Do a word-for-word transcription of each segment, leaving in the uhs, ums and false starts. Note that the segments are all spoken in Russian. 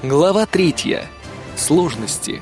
Глава третья. Сложности.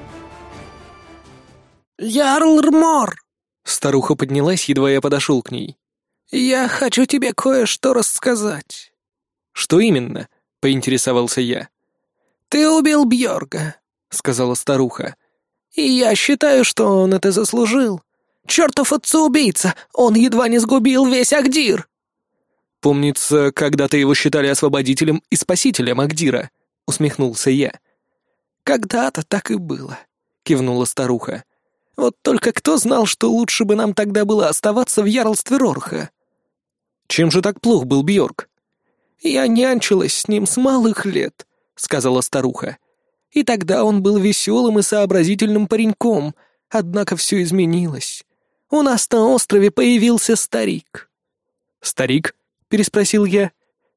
«Ярл Рмор!» Старуха поднялась, едва я подошел к ней. «Я хочу тебе кое-что рассказать». «Что именно?» — поинтересовался я. «Ты убил Бьорга», — сказала старуха. «И я считаю, что он это заслужил. Чертов отца-убийца! Он едва не сгубил весь Агдир!» «Помнится, когда-то его считали освободителем и спасителем Агдира», — усмехнулся я. «Когда-то так и было», — кивнула старуха. «Вот только кто знал, что лучше бы нам тогда было оставаться в ярлстве Рорха?» «Чем же так плох был Бьорк?» «Я нянчилась с ним с малых лет», — сказала старуха. «И тогда он был веселым и сообразительным пареньком, однако все изменилось. У нас на острове появился старик». «Старик?» — переспросил я.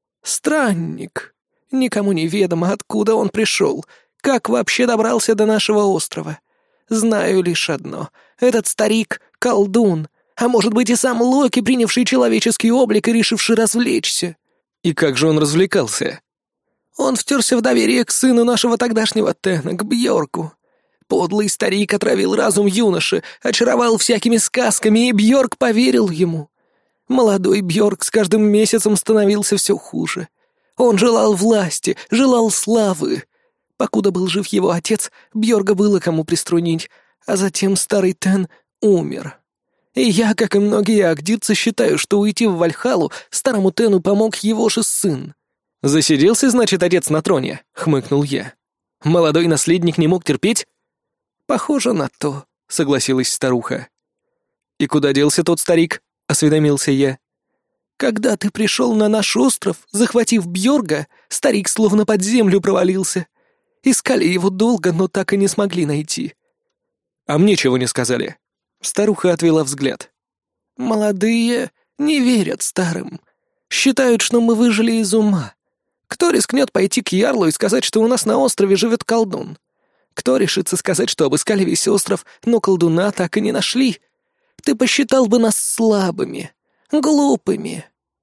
«Странник. Никому не ведомо, откуда он пришел, как вообще добрался до нашего острова. Знаю лишь одно. Этот старик — колдун, а может быть и сам Локи, принявший человеческий облик и решивший развлечься». «И как же он развлекался?» «Он втерся в доверие к сыну нашего тогдашнего Тена, к Бьорку. Подлый старик отравил разум юноши, очаровал всякими сказками, и Бьорк поверил ему. Молодой Бьорк с каждым месяцем становился все хуже. Он желал власти, желал славы. Покуда был жив его отец, Бьорга было кому приструнить, а затем старый Тен умер. И я, как и многие агдирцы, считаю, что уйти в Вальхалу старому Тену помог его же сын». «Засиделся, значит, отец на троне?» — хмыкнул я. «Молодой наследник не мог терпеть?» «Похоже на то», — согласилась старуха. «И куда делся тот старик?» — осведомился я. «Когда ты пришел на наш остров, захватив Бьорга, старик словно под землю провалился. Искали его долго, но так и не смогли найти». «А мне чего не сказали?» Старуха отвела взгляд. «Молодые не верят старым. Считают, что мы выжили из ума. Кто рискнет пойти к Ярлу и сказать, что у нас на острове живет колдун? Кто решится сказать, что обыскали весь остров, но колдуна так и не нашли? Ты посчитал бы нас слабыми, глупыми».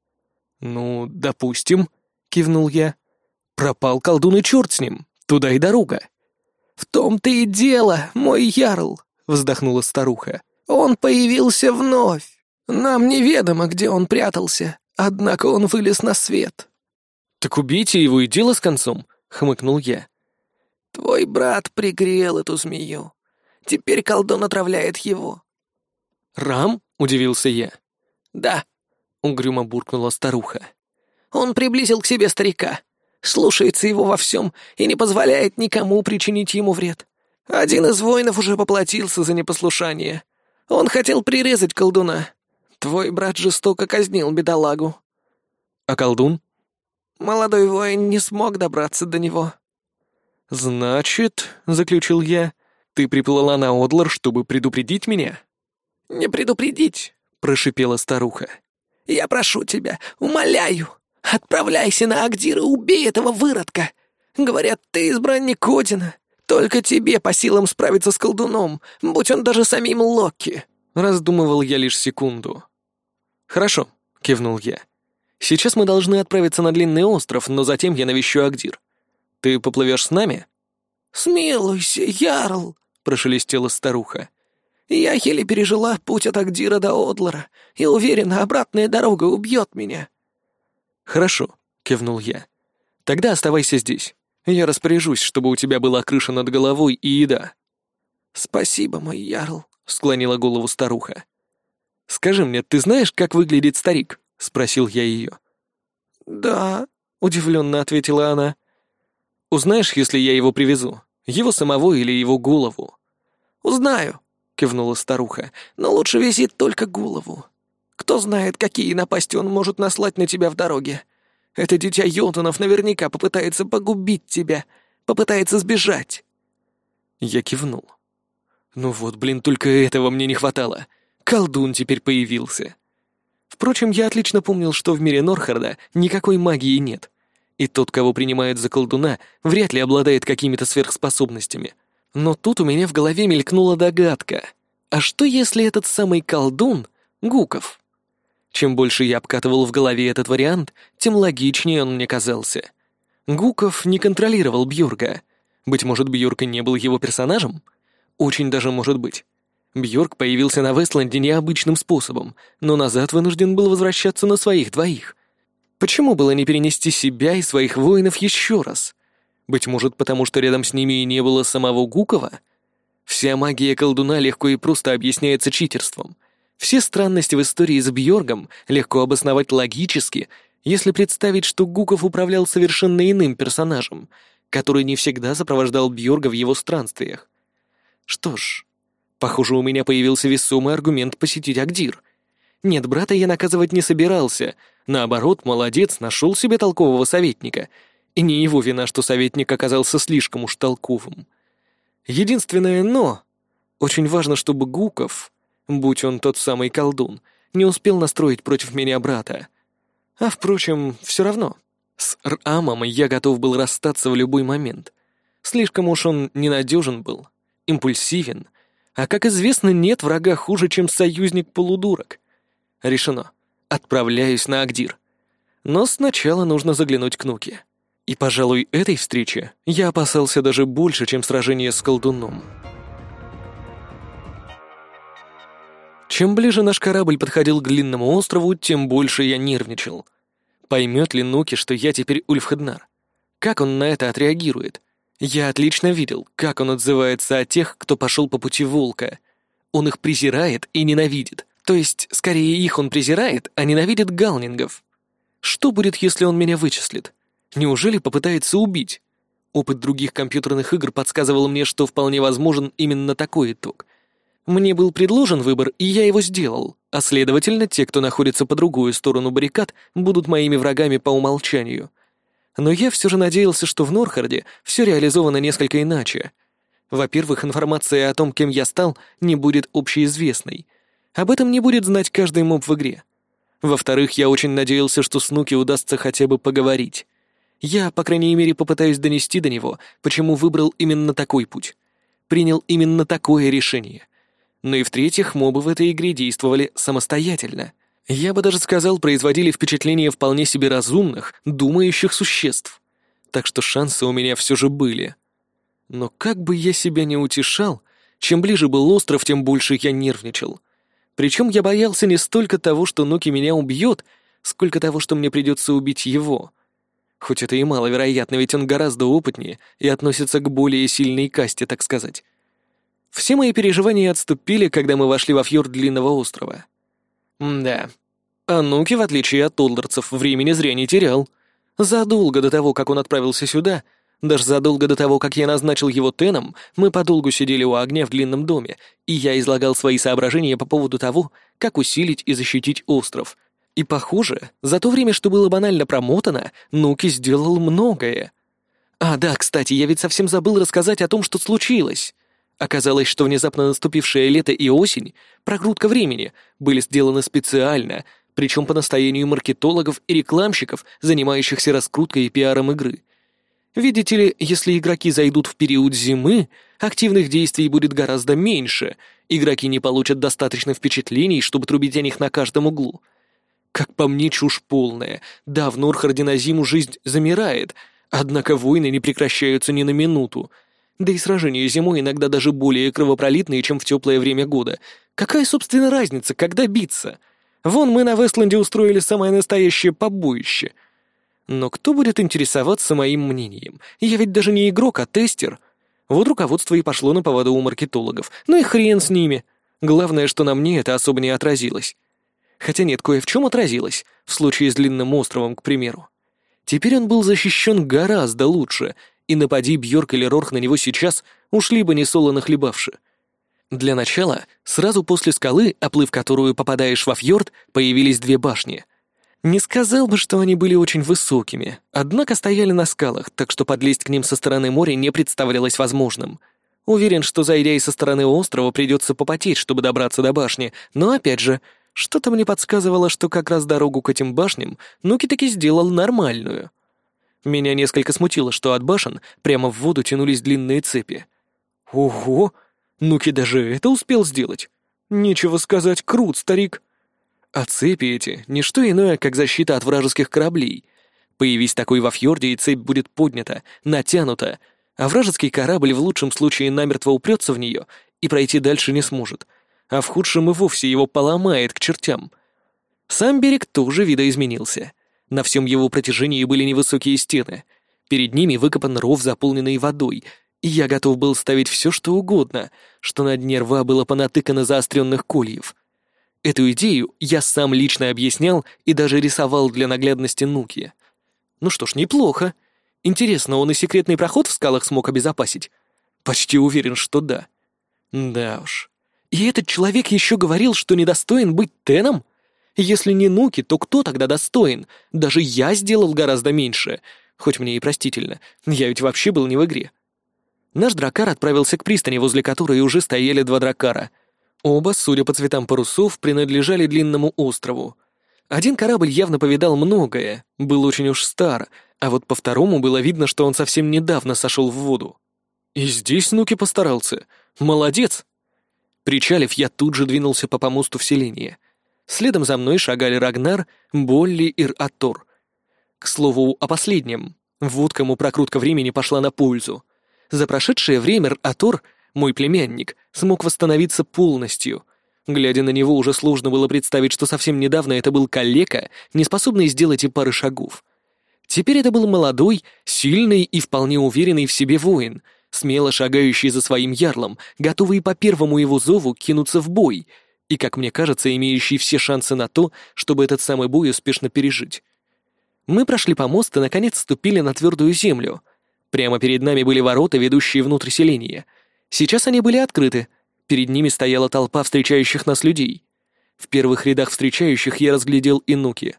«Ну, допустим», — кивнул я. «Пропал колдун и черт с ним, туда и дорога». «В том-то и дело, мой ярл», — вздохнула старуха. «Он появился вновь. Нам неведомо, где он прятался, однако он вылез на свет». «Так убейте его и дело с концом», — хмыкнул я. «Твой брат пригрел эту змею. Теперь колдун отравляет его». «Рам?» — удивился я. «Да», — угрюмо буркнула старуха. «Он приблизил к себе старика, слушается его во всем и не позволяет никому причинить ему вред. Один из воинов уже поплатился за непослушание. Он хотел прирезать колдуна. Твой брат жестоко казнил бедолагу». «А колдун?» «Молодой воин не смог добраться до него». «Значит, — заключил я, — ты приплыла на Одлар, чтобы предупредить меня?» «Не предупредить», — прошипела старуха. «Я прошу тебя, умоляю, отправляйся на Агдир и убей этого выродка. Говорят, ты избранник Одина. Только тебе по силам справиться с колдуном, будь он даже самим Локи». Раздумывал я лишь секунду. «Хорошо», — кивнул я. «Сейчас мы должны отправиться на длинный остров, но затем я навещу Агдир. Ты поплывешь с нами?» «Смилуйся, ярл», — прошелестела старуха. «Я еле пережила путь от Агдира до Одлара, и уверена, обратная дорога убьет меня». «Хорошо», — кивнул я. «Тогда оставайся здесь. Я распоряжусь, чтобы у тебя была крыша над головой и еда». «Спасибо, мой ярл», — склонила голову старуха. «Скажи мне, ты знаешь, как выглядит старик?» — спросил я ее. «Да», — удивленно ответила она. «Узнаешь, если я его привезу? Его самого или его голову?» «Узнаю», — кивнула старуха, — «но лучше вези только голову. Кто знает, какие напасти он может наслать на тебя в дороге. Это дитя Йотунов наверняка попытается погубить тебя, попытается сбежать». Я кивнул. «Ну вот, блин, только этого мне не хватало. Колдун теперь появился». Впрочем, я отлично помнил, что в мире Норхарда никакой магии нет. И тот, кого принимают за колдуна, вряд ли обладает какими-то сверхспособностями. Но тут у меня в голове мелькнула догадка. А что если этот самый колдун — Гуков? Чем больше я обкатывал в голове этот вариант, тем логичнее он мне казался. Гуков не контролировал Бьорка. Быть может, Бьорк и не был его персонажем? Очень даже может быть. Бьорк появился на Вестланде необычным способом, но назад вынужден был возвращаться на своих двоих. Почему было не перенести себя и своих воинов еще раз? Быть может, потому что рядом с ними и не было самого Гукова? Вся магия колдуна легко и просто объясняется читерством. Все странности в истории с Бьоргом легко обосновать логически, если представить, что Гуков управлял совершенно иным персонажем, который не всегда сопровождал Бьорга в его странствиях. Что ж, похоже, у меня появился весомый аргумент посетить Агдир. Нет, брата я наказывать не собирался. Наоборот, молодец, нашел себе толкового советника. И не его вина, что советник оказался слишком уж толковым. Единственное «но». Очень важно, чтобы Гуков, будь он тот самый колдун, не успел настроить против меня брата. А, впрочем, все равно. С Рамом я готов был расстаться в любой момент. Слишком уж он ненадежен был, импульсивен. А, как известно, нет врага хуже, чем союзник-полудурок. Решено. Отправляюсь на Агдир. Но сначала нужно заглянуть к Нуке. И, пожалуй, этой встречи я опасался даже больше, чем сражение с колдуном. Чем ближе наш корабль подходил к длинному острову, тем больше я нервничал. Поймет ли Нуки, что я теперь Ульфхеднар? Как он на это отреагирует? Я отлично видел, как он отзывается о тех, кто пошел по пути волка. Он их презирает и ненавидит. То есть, скорее их он презирает, а ненавидит галнингов. Что будет, если он меня вычислит? Неужели попытается убить? Опыт других компьютерных игр подсказывал мне, что вполне возможен именно такой итог. Мне был предложен выбор, и я его сделал, а следовательно, те, кто находится по другую сторону баррикад, будут моими врагами по умолчанию. Но я все же надеялся, что в Норхарде все реализовано несколько иначе. Во-первых, информация о том, кем я стал, не будет общеизвестной. Об этом не будет знать каждый моб в игре. Во-вторых, я очень надеялся, что с Нуки удастся хотя бы поговорить. Я, по крайней мере, попытаюсь донести до него, почему выбрал именно такой путь. Принял именно такое решение. Ну и в-третьих, мобы в этой игре действовали самостоятельно. Я бы даже сказал, производили впечатление вполне себе разумных, думающих существ. Так что шансы у меня все же были. Но как бы я себя не утешал, чем ближе был остров, тем больше я нервничал. Причем я боялся не столько того, что Нуки меня убьет, сколько того, что мне придется убить его. Хоть это и маловероятно, ведь он гораздо опытнее и относится к более сильной касте, так сказать. Все мои переживания отступили, когда мы вошли во фьорд Длинного острова. М-да. А Нуки, в отличие от толдерцев, времени зря не терял. Задолго до того, как он отправился сюда, даже задолго до того, как я назначил его теном, мы подолгу сидели у огня в длинном доме, и я излагал свои соображения по поводу того, как усилить и защитить остров. И, похоже, за то время, что было банально промотано, Нуки сделал многое. А, да, кстати, я ведь совсем забыл рассказать о том, что случилось. Оказалось, что внезапно наступившее лето и осень, прокрутка времени, были сделаны специально, причем по настоянию маркетологов и рекламщиков, занимающихся раскруткой и пиаром игры. Видите ли, если игроки зайдут в период зимы, активных действий будет гораздо меньше, игроки не получат достаточно впечатлений, чтобы трубить о них на каждом углу. Как по мне, чушь полная. Да, в Норхарде на зиму жизнь замирает, однако войны не прекращаются ни на минуту. Да и сражения зимой иногда даже более кровопролитные, чем в теплое время года. Какая, собственно, разница, когда биться? Вон мы на Вестленде устроили самое настоящее побоище. Но кто будет интересоваться моим мнением? Я ведь даже не игрок, а тестер. Вот руководство и пошло на поводу у маркетологов. Ну и хрен с ними. Главное, что на мне это особо не отразилось. Хотя нет, кое в чем отразилось, в случае с Длинным островом, к примеру. Теперь он был защищен гораздо лучше, и напади Бьорк или Рорх на него сейчас, ушли бы несолоно хлебавши. Для начала, сразу после скалы, оплыв которую попадаешь во фьорд, появились две башни. Не сказал бы, что они были очень высокими, однако стояли на скалах, так что подлезть к ним со стороны моря не представлялось возможным. Уверен, что, зайдя и со стороны острова, придется попотеть, чтобы добраться до башни, но, опять же, что-то мне подсказывало, что как раз дорогу к этим башням Нуки таки сделал нормальную. Меня несколько смутило, что от башен прямо в воду тянулись длинные цепи. Ого! Нуки даже это успел сделать. Нечего сказать, крут, старик. А цепи эти — не что иное, как защита от вражеских кораблей. Появись такой во фьорде, и цепь будет поднята, натянута, а вражеский корабль в лучшем случае намертво упрется в нее и пройти дальше не сможет, а в худшем и вовсе его поломает к чертям. Сам берег тоже видоизменился. На всем его протяжении были невысокие стены. Перед ними выкопан ров, заполненный водой, и я готов был ставить все, что угодно, что на дне рва было понатыкано заостренных кольев. Эту идею я сам лично объяснял и даже рисовал для наглядности Нуки. Ну что ж, неплохо. Интересно, он и секретный проход в скалах смог обезопасить? Почти уверен, что да. Да уж. И этот человек еще говорил, что недостоин быть Теном? Если не Нуки, то кто тогда достоин? Даже я сделал гораздо меньше. Хоть мне и простительно, я ведь вообще был не в игре. Наш драккар отправился к пристани, возле которой уже стояли два драккара. Оба, судя по цветам парусов, принадлежали длинному острову. Один корабль явно повидал многое, был очень уж стар, а вот по второму было видно, что он совсем недавно сошел в воду. И здесь Нуки постарался. Молодец! Причалив, я тут же двинулся по помосту в селение. Следом за мной шагали Рагнар, Болли и Р-Атор. К слову, о последнем. Вот кому прокрутка времени пошла на пользу. За прошедшее время Р-Атор, мой племянник, смог восстановиться полностью. Глядя на него, уже сложно было представить, что совсем недавно это был калека, не способный сделать и пары шагов. Теперь это был молодой, сильный и вполне уверенный в себе воин, смело шагающий за своим ярлом, готовый по первому его зову кинуться в бой, и, как мне кажется, имеющий все шансы на то, чтобы этот самый бой успешно пережить. Мы прошли помост и, наконец, ступили на твердую землю. Прямо перед нами были ворота, ведущие внутрь селения. Сейчас они были открыты. Перед ними стояла толпа встречающих нас людей. В первых рядах встречающих я разглядел и Нуки.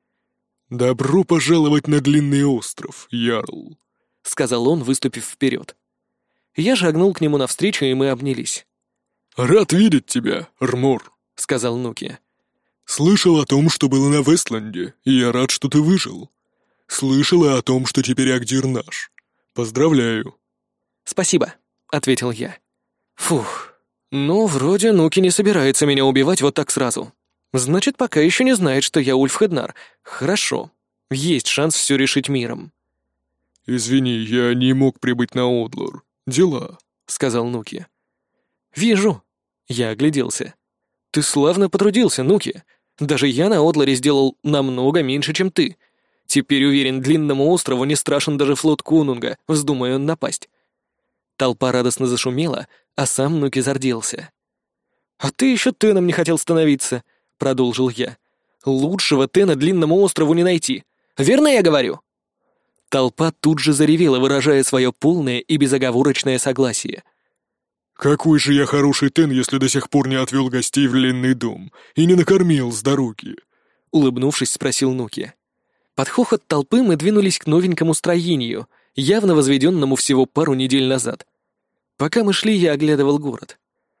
«Добро пожаловать на Длинный остров, Ярл», — сказал он, выступив вперед. Я шагнул к нему навстречу, и мы обнялись. «Рад видеть тебя, Рмор», — сказал Нуки. «Слышал о том, что было на Вестланде, и я рад, что ты выжил. Слышал и о том, что теперь Агдир наш. Поздравляю». «Спасибо», — ответил я. «Фух, ну, вроде Нуки не собирается меня убивать вот так сразу. Значит, пока еще не знает, что я Ульфхеднар. Хорошо, есть шанс все решить миром». «Извини, я не мог прибыть на Одлор. Дела», — сказал Нуки. «Вижу». Я огляделся. «Ты славно потрудился, Нуки. Даже я на Одлоре сделал намного меньше, чем ты. Теперь, уверен, Длинному острову не страшен даже флот Конунга, вздумая он напасть». Толпа радостно зашумела, а сам Нуки зарделся. «А ты еще Теном не хотел становиться», — продолжил я. «Лучшего Тена Длинному острову не найти. Верно я говорю?» Толпа тут же заревела, выражая свое полное и безоговорочное согласие. «Какой же я хороший Тен, если до сих пор не отвел гостей в Длинный дом и не накормил с дороги?» — улыбнувшись, спросил Нуки. Под хохот толпы мы двинулись к новенькому строению, явно возведенному всего пару недель назад. Пока мы шли, я оглядывал город.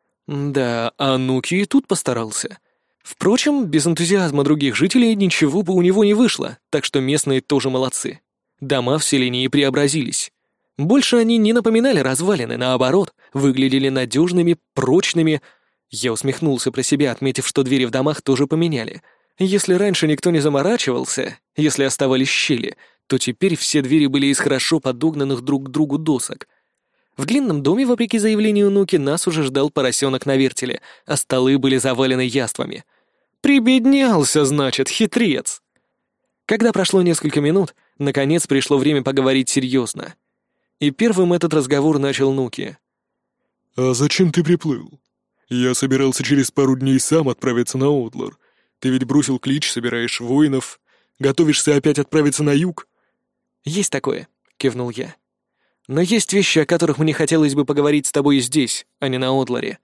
Да, а Нуки и тут постарался. Впрочем, без энтузиазма других жителей ничего бы у него не вышло, так что местные тоже молодцы. Дома в селении преобразились. Больше они не напоминали развалины, наоборот, выглядели надежными, прочными. Я усмехнулся про себя, отметив, что двери в домах тоже поменяли. Если раньше никто не заморачивался, если оставались щели, то теперь все двери были из хорошо подогнанных друг к другу досок. В длинном доме, вопреки заявлению Нуки, нас уже ждал поросенок на вертеле, а столы были завалены яствами. Прибеднялся, значит, хитрец. Когда прошло несколько минут, наконец пришло время поговорить серьезно. И первым этот разговор начал Нуки. «А зачем ты приплыл? Я собирался через пару дней сам отправиться на Одлор. Ты ведь бросил клич, собираешь воинов. Готовишься опять отправиться на юг?» «Есть такое», — кивнул я. «Но есть вещи, о которых мне хотелось бы поговорить с тобой здесь, а не на Одлоре».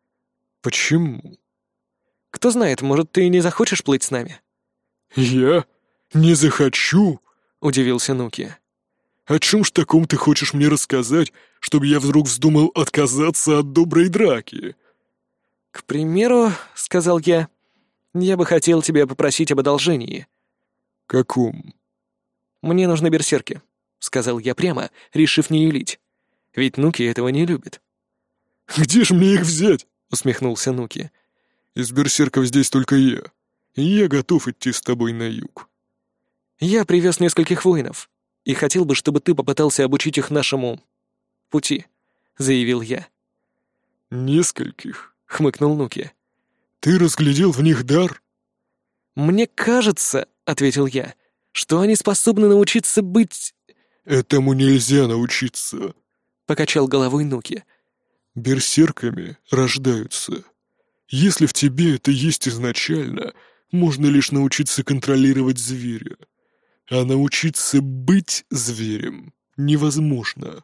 «Почему?» «Кто знает, может, ты не захочешь плыть с нами?» «Я? Не захочу?» — удивился Нуки. «О чем ж таком ты хочешь мне рассказать, чтобы я вдруг вздумал отказаться от доброй драки?» «К примеру, — сказал я, — я бы хотел тебя попросить об одолжении». «Каком?» «Мне нужны берсерки», — сказал я прямо, решив не юлить. Ведь Нуки этого не любит. «Где же мне их взять?» — усмехнулся Нуки. «Из берсерков здесь только я, и я готов идти с тобой на юг». Я привез нескольких воинов, и хотел бы, чтобы ты попытался обучить их нашему пути», — заявил я. «Нескольких?» — хмыкнул Нуки. «Ты разглядел в них дар?» «Мне кажется», — ответил я, — «что они способны научиться быть...» «Этому нельзя научиться», — покачал головой Нуки. «Берсерками рождаются. Если в тебе это есть изначально, можно лишь научиться контролировать зверя. А научиться быть зверем невозможно».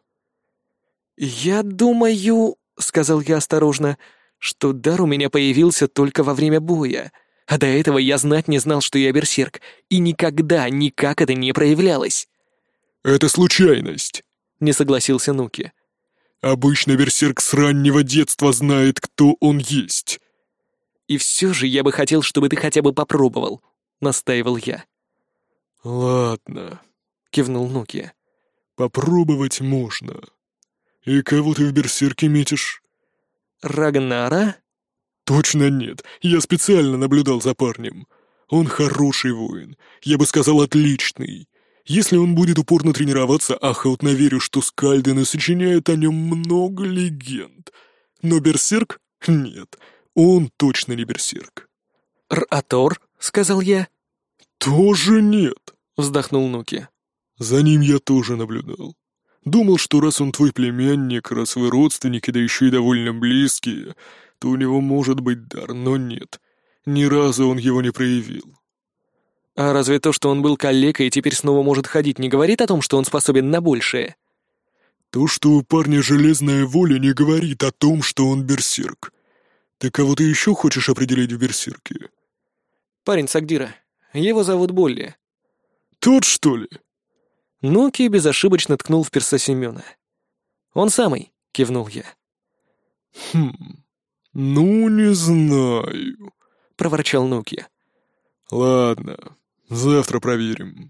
«Я думаю», — сказал я осторожно, — «что дар у меня появился только во время боя, а до этого я знать не знал, что я берсерк, и никогда никак это не проявлялось». «Это случайность», — не согласился Нуки. «Обычно берсерк с раннего детства знает, кто он есть». «И все же я бы хотел, чтобы ты хотя бы попробовал», — настаивал я. «Ладно», — кивнул Нуки. «Попробовать можно. И кого ты в берсерке метишь?» «Рагнара?» «Точно нет. Я специально наблюдал за парнем. Он хороший воин. Я бы сказал, отличный. Если он будет упорно тренироваться, охотно верю, что скальдены сочиняют о нем много легенд. Но берсерк? Нет. Он точно не берсерк». «Р-Атор?» — сказал я. «Тоже нет», — вздохнул Нуки. «За ним я тоже наблюдал. Думал, что раз он твой племянник, раз вы родственники, да еще и довольно близкие, то у него может быть дар, но нет. Ни разу он его не проявил». «А разве то, что он был калекой и теперь снова может ходить, не говорит о том, что он способен на большее?» «То, что у парня железная воля, не говорит о том, что он берсерк. Ты кого-то еще хочешь определить в берсерке?» «Парень Сагдира. Его зовут Болли». «Тот, что ли?» Нуки безошибочно ткнул в перса Семена. «Он самый», — кивнул я. «Хм, ну, не знаю», — проворчал Нуки. «Ладно, завтра проверим».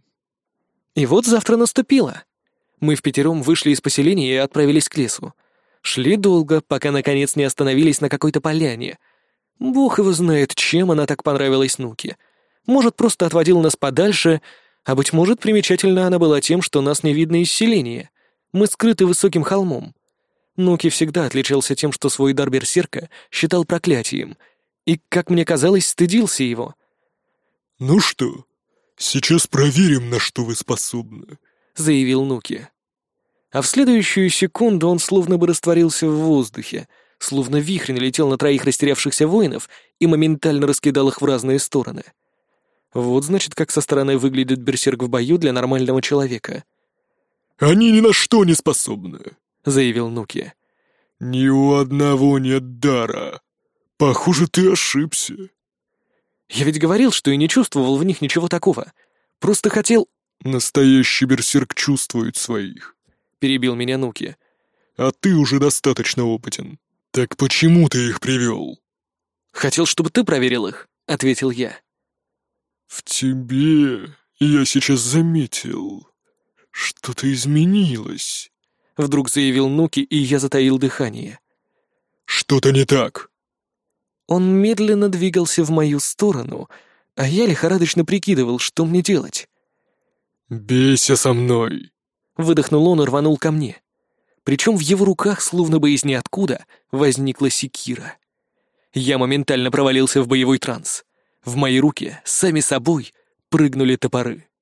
И вот завтра наступило. Мы впятером вышли из поселения и отправились к лесу. Шли долго, пока наконец не остановились на какой-то поляне. Бог его знает, чем она так понравилась Нуки. Может, просто отводила нас подальше, а, быть может, примечательна она была тем, что нас не видно из селения. Мы скрыты высоким холмом. Нуки всегда отличался тем, что свой дар берсерка считал проклятием, и, как мне казалось, стыдился его. «Ну что, сейчас проверим, на что вы способны», — заявил Нуки. А в следующую секунду он словно бы растворился в воздухе, словно вихрь налетел на троих растерявшихся воинов и моментально раскидал их в разные стороны. Вот, значит, как со стороны выглядит берсерк в бою для нормального человека. «Они ни на что не способны», — заявил Нуки. «Ни у одного нет дара. Похоже, ты ошибся». «Я ведь говорил, что и не чувствовал в них ничего такого. Просто хотел...» «Настоящий берсерк чувствует своих», — перебил меня Нуки. «А ты уже достаточно опытен. Так почему ты их привел?» «Хотел, чтобы ты проверил их», — ответил я. «В тебе я сейчас заметил. Что-то изменилось», — вдруг заявил Нуки, и я затаил дыхание. «Что-то не так». Он медленно двигался в мою сторону, а я лихорадочно прикидывал, что мне делать. «Бейся со мной», — выдохнул он и рванул ко мне. Причем в его руках, словно бы из ниоткуда, возникла секира. Я моментально провалился в боевой транс. В мои руки, сами собой, прыгнули топоры.